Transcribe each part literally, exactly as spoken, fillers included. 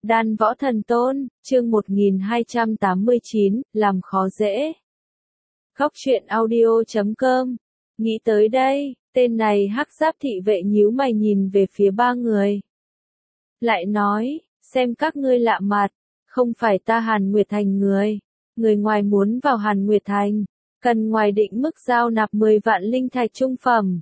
Đan Võ Thần Tôn, chương một nghìn hai trăm tám mươi chín, làm khó dễ. Góc truyện audio chấm com. Nghĩ tới đây, tên này hắc giáp thị vệ nhíu mày nhìn về phía ba người. Lại nói, xem các ngươi lạ mặt, không phải ta Hàn Nguyệt Thành người. Người ngoài muốn vào Hàn Nguyệt Thành, cần ngoài định mức giao nạp mười vạn linh thạch trung phẩm.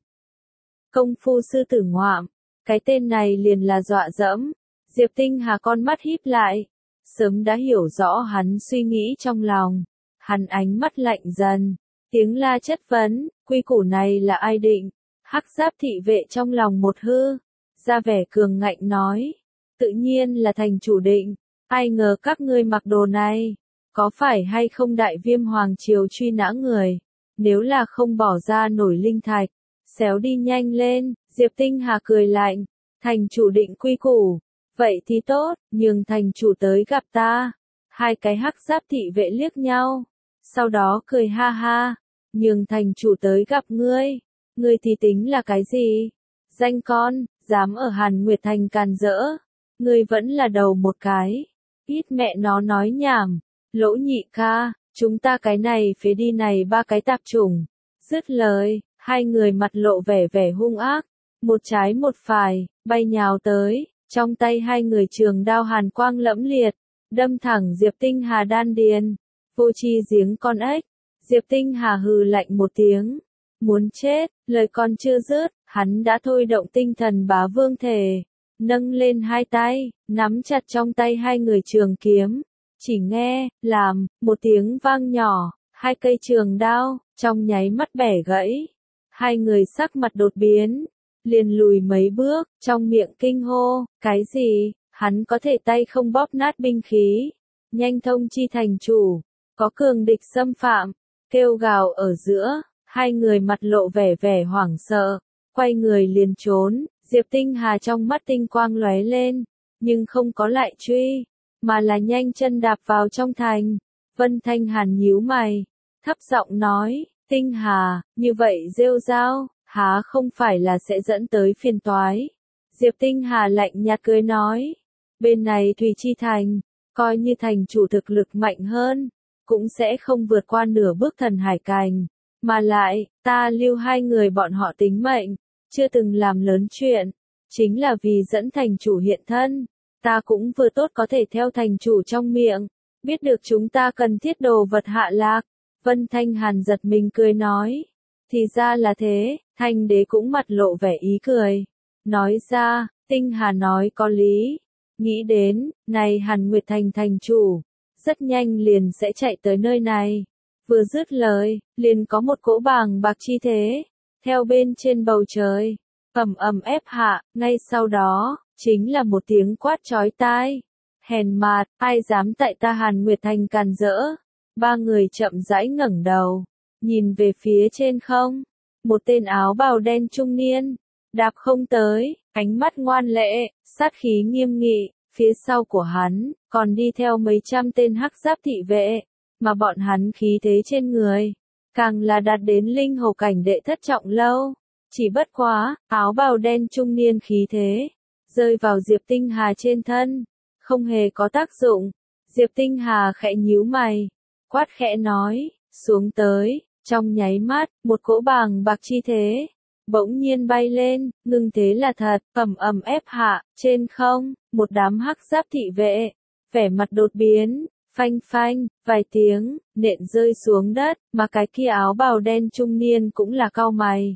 Công phu sư tử ngoạm, cái tên này liền là dọa dẫm. Diệp Tinh Hà con mắt híp lại, sớm đã hiểu rõ hắn suy nghĩ trong lòng. Hắn ánh mắt lạnh dần, tiếng la chất vấn, quy củ này là ai định? Hắc giáp thị vệ trong lòng một hư, ra vẻ cường ngạnh nói, tự nhiên là thành chủ định, ai ngờ các ngươi mặc đồ này, có phải hay không đại viêm hoàng triều truy nã người, nếu là không bỏ ra nổi linh thạch, xéo đi nhanh lên. Diệp Tinh Hà cười lạnh, thành chủ định quy củ. Vậy thì tốt, nhường thành chủ tới gặp ta. Hai cái hắc giáp thị vệ liếc nhau, sau đó cười ha ha, nhường thành chủ tới gặp ngươi. Ngươi thì tính là cái gì? Danh con, dám ở Hàn Nguyệt Thành càn rỡ. Ngươi vẫn là đầu một cái. Ít mẹ nó nói nhảm. Lỗ nhị ca, chúng ta cái này phế đi này ba cái tạp chủng. Dứt lời, hai người mặt lộ vẻ vẻ hung ác. Một trái một phải, bay nhào tới. Trong tay hai người trường đao hàn quang lẫm liệt, đâm thẳng Diệp Tinh Hà đan điền. Vô chi giếng con ếch. Diệp Tinh Hà hừ lạnh một tiếng. Muốn chết, lời còn chưa dứt, hắn đã thôi động tinh thần bá vương thể. Nâng lên hai tay, nắm chặt trong tay hai người trường kiếm. Chỉ nghe, làm, một tiếng vang nhỏ, hai cây trường đao, trong nháy mắt bẻ gãy. Hai người sắc mặt đột biến. Liền lùi mấy bước, trong miệng kinh hô, cái gì, hắn có thể tay không bóp nát binh khí, nhanh thông chi thành chủ, có cường địch xâm phạm, kêu gào ở giữa, hai người mặt lộ vẻ vẻ hoảng sợ, quay người liền trốn. Diệp Tinh Hà trong mắt tinh quang lóe lên, nhưng không có lại truy, mà là nhanh chân đạp vào trong thành. Vân Thanh Hàn nhíu mày, thấp giọng nói, Tinh Hà, như vậy rêu rao, há không phải là sẽ dẫn tới phiền toái. Diệp Tinh Hà lạnh nhạt cười nói, bên này Thủy Chi Thành, coi như thành chủ thực lực mạnh hơn, cũng sẽ không vượt qua nửa bước thần hải cảnh, mà lại, ta lưu hai người bọn họ tính mệnh, chưa từng làm lớn chuyện, chính là vì dẫn thành chủ hiện thân, ta cũng vừa tốt có thể theo thành chủ trong miệng, biết được chúng ta cần thiết đồ vật hạ lạc. Vân Thanh Hàn giật mình cười nói, thì ra là thế. Thanh đế cũng mặt lộ vẻ ý cười. Nói ra, Tinh Hà nói có lý. Nghĩ đến, này Hàn Nguyệt Thành thành chủ, rất nhanh liền sẽ chạy tới nơi này. Vừa dứt lời, liền có một cỗ bàng bạc chi thế, theo bên trên bầu trời, ầm ầm ép hạ, ngay sau đó, chính là một tiếng quát chói tai. Hèn mạt, ai dám tại ta Hàn Nguyệt Thành càn rỡ? Ba người chậm rãi ngẩng đầu, nhìn về phía trên không. Một tên áo bào đen trung niên, đạp không tới, ánh mắt ngoan lệ, sát khí nghiêm nghị, phía sau của hắn, còn đi theo mấy trăm tên hắc giáp thị vệ, mà bọn hắn khí thế trên người, càng là đạt đến linh hầu cảnh đệ thất trọng lâu. Chỉ bất quá, áo bào đen trung niên khí thế, rơi vào Diệp Tinh Hà trên thân, không hề có tác dụng. Diệp Tinh Hà khẽ nhíu mày, quát khẽ nói, xuống tới. Trong nháy mắt, một cỗ bàng bạc chi thế, bỗng nhiên bay lên, ngưng thế là thật, ầm ầm ép hạ, trên không, một đám hắc giáp thị vệ, vẻ mặt đột biến, phanh phanh, vài tiếng, nện rơi xuống đất, mà cái kia áo bào đen trung niên cũng là cau mày.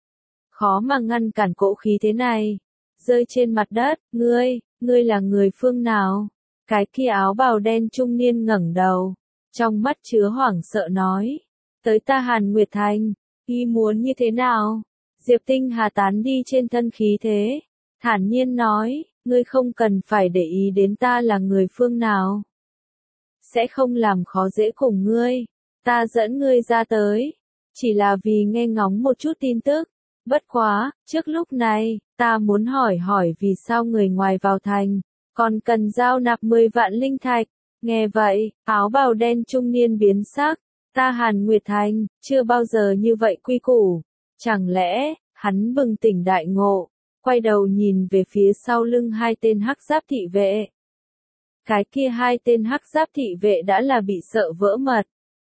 Khó mà ngăn cản cỗ khí thế này, rơi trên mặt đất, ngươi, ngươi là người phương nào? Cái kia áo bào đen trung niên ngẩng đầu, trong mắt chứa hoảng sợ nói. Tới ta Hàn Nguyệt Thành, ý muốn như thế nào? Diệp Tinh Hà tán đi trên thân khí thế, thản nhiên nói, ngươi không cần phải để ý đến ta là người phương nào. Sẽ không làm khó dễ cùng ngươi, ta dẫn ngươi ra tới, chỉ là vì nghe ngóng một chút tin tức. Bất quá, trước lúc này, ta muốn hỏi hỏi vì sao người ngoài vào thành, còn cần giao nạp mười vạn linh thạch. Nghe vậy, áo bào đen trung niên biến sắc. Ta Hàn Nguyệt Thành, chưa bao giờ như vậy quy củ. Chẳng lẽ, hắn bừng tỉnh đại ngộ, quay đầu nhìn về phía sau lưng hai tên hắc giáp thị vệ. cái kia hai tên hắc giáp thị vệ đã là bị sợ vỡ mật.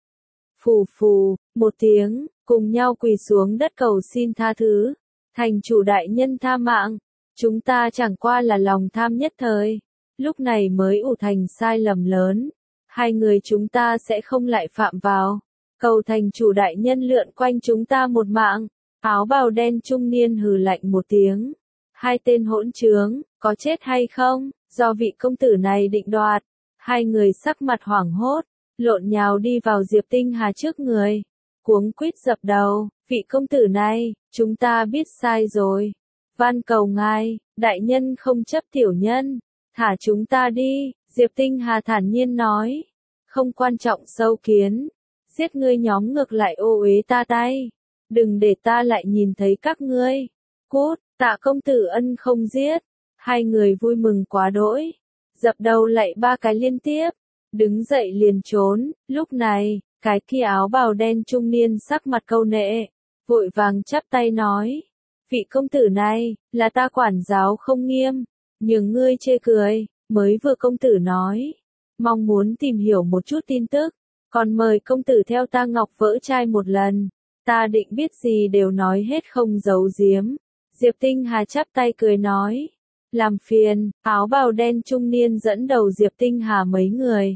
Phù phù, một tiếng, cùng nhau quỳ xuống đất cầu xin tha thứ. Thành chủ đại nhân tha mạng, chúng ta chẳng qua là lòng tham nhất thời, lúc này mới ủ thành sai lầm lớn. Hai người chúng ta sẽ không lại phạm vào. Cầu thành chủ đại nhân lượn quanh chúng ta một mạng. Áo bào đen trung niên hừ lạnh một tiếng. Hai tên hỗn trướng, có chết hay không, do vị công tử này định đoạt. Hai người sắc mặt hoảng hốt, lộn nhào đi vào Diệp Tinh Hà trước người. Cuống quýt dập đầu, vị công tử này, chúng ta biết sai rồi. Van cầu ngài, đại nhân không chấp tiểu nhân, thả chúng ta đi. Diệp Tinh Hà thản nhiên nói, không quan trọng sâu kiến, giết ngươi nhóm ngược lại ô uế ta tay, đừng để ta lại nhìn thấy các ngươi. Cút, Tạ công tử ân không giết. Hai người vui mừng quá đỗi, dập đầu lạy ba cái liên tiếp, đứng dậy liền trốn. Lúc này, cái kia áo bào đen trung niên sắc mặt câu nệ, vội vàng chắp tay nói, vị công tử này, là ta quản giáo không nghiêm, nhường ngươi chê cười. Mới vừa công tử nói, mong muốn tìm hiểu một chút tin tức, còn mời công tử theo ta ngọc vỡ trai một lần, ta định biết gì đều nói hết không giấu giếm. Diệp Tinh Hà chắp tay cười nói, làm phiền. Áo bào đen trung niên dẫn đầu Diệp Tinh Hà mấy người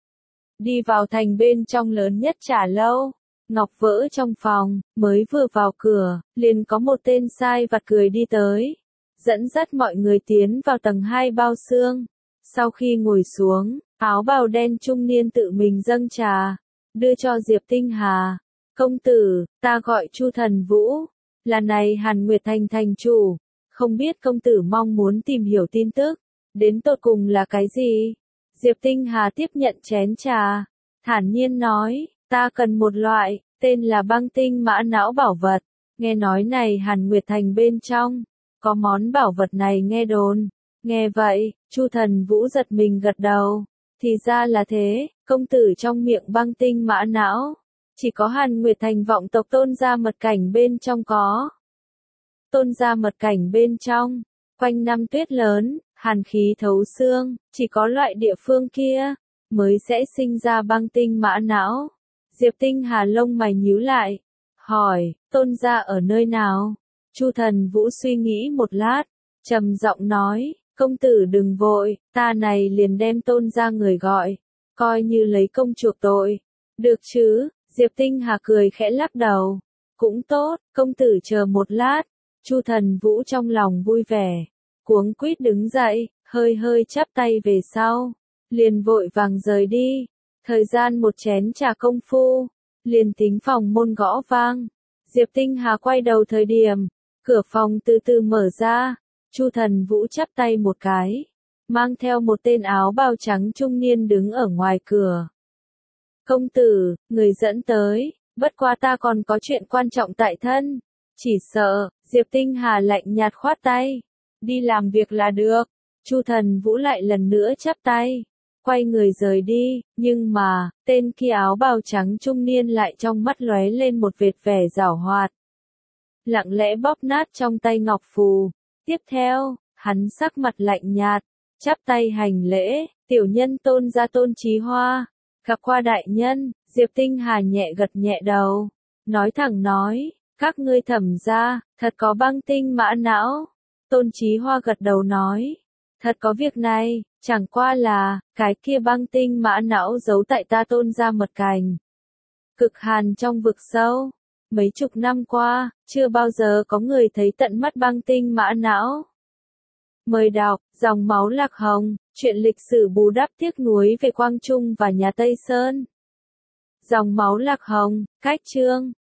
đi vào thành bên trong lớn nhất trà lâu. Ngọc vỡ trong phòng, mới vừa vào cửa, liền có một tên sai vặt cười đi tới, dẫn dắt mọi người tiến vào tầng hai bao xương. Sau khi ngồi xuống, áo bào đen trung niên tự mình dâng trà, đưa cho Diệp Tinh Hà. Công tử, ta gọi Chu Thần Vũ, là này Hàn Nguyệt Thành thành chủ, không biết công tử mong muốn tìm hiểu tin tức, đến tột cùng là cái gì? Diệp Tinh Hà tiếp nhận chén trà, thản nhiên nói, ta cần một loại, tên là băng tinh mã não bảo vật, nghe nói này Hàn Nguyệt Thành bên trong, có món bảo vật này nghe đồn. Nghe vậy, Chu Thần Vũ giật mình gật đầu, thì ra là thế, công tử trong miệng băng tinh mã não, chỉ có Hàn Nguyệt Thành vọng tộc tôn gia mật cảnh bên trong có. Tôn gia mật cảnh bên trong, quanh năm tuyết lớn, hàn khí thấu xương, chỉ có loại địa phương kia, mới sẽ sinh ra băng tinh mã não. Diệp Tinh Hà lông mày nhíu lại, hỏi, tôn gia ở nơi nào? Chu Thần Vũ suy nghĩ một lát, trầm giọng nói, công tử đừng vội, ta này liền đem tôn gia người gọi, coi như lấy công chuộc tội. Được chứ? Diệp Tinh Hà cười khẽ lắc đầu. Cũng tốt, công tử chờ một lát. Chu Thần Vũ trong lòng vui vẻ, cuống quýt đứng dậy, hơi hơi chắp tay về sau, liền vội vàng rời đi. Thời gian một chén trà công phu, liền tính phòng môn gõ vang. Diệp Tinh Hà quay đầu thời điểm, cửa phòng từ từ mở ra. Chu Thần Vũ chắp tay một cái, mang theo một tên áo bào trắng trung niên đứng ở ngoài cửa. Công tử, người dẫn tới, bất quá ta còn có chuyện quan trọng tại thân. Chỉ sợ, Diệp Tinh Hà lạnh nhạt khoát tay, đi làm việc là được. Chu Thần Vũ lại lần nữa chắp tay, quay người rời đi, nhưng mà, tên kia áo bào trắng trung niên lại trong mắt lóe lên một vệt vẻ giảo hoạt. Lặng lẽ bóp nát trong tay ngọc phù. Tiếp theo, hắn sắc mặt lạnh nhạt, chắp tay hành lễ, tiểu nhân tôn gia Tôn Chí Hoa, gặp qua đại nhân. Diệp Tinh Hà nhẹ gật nhẹ đầu, nói thẳng nói, các ngươi thẩm gia, thật có băng tinh mã não. Tôn Chí Hoa gật đầu nói, thật có việc này, chẳng qua là, cái kia băng tinh mã não giấu tại ta tôn gia mật cảnh. Cực hàn trong vực sâu, mấy chục năm qua, chưa bao giờ có người thấy tận mắt băng tinh mã não. Mời đọc, dòng máu lạc hồng, chuyện lịch sử bù đắp tiếc nuối về Quang Trung và nhà Tây Sơn. Dòng máu lạc hồng, cách chương.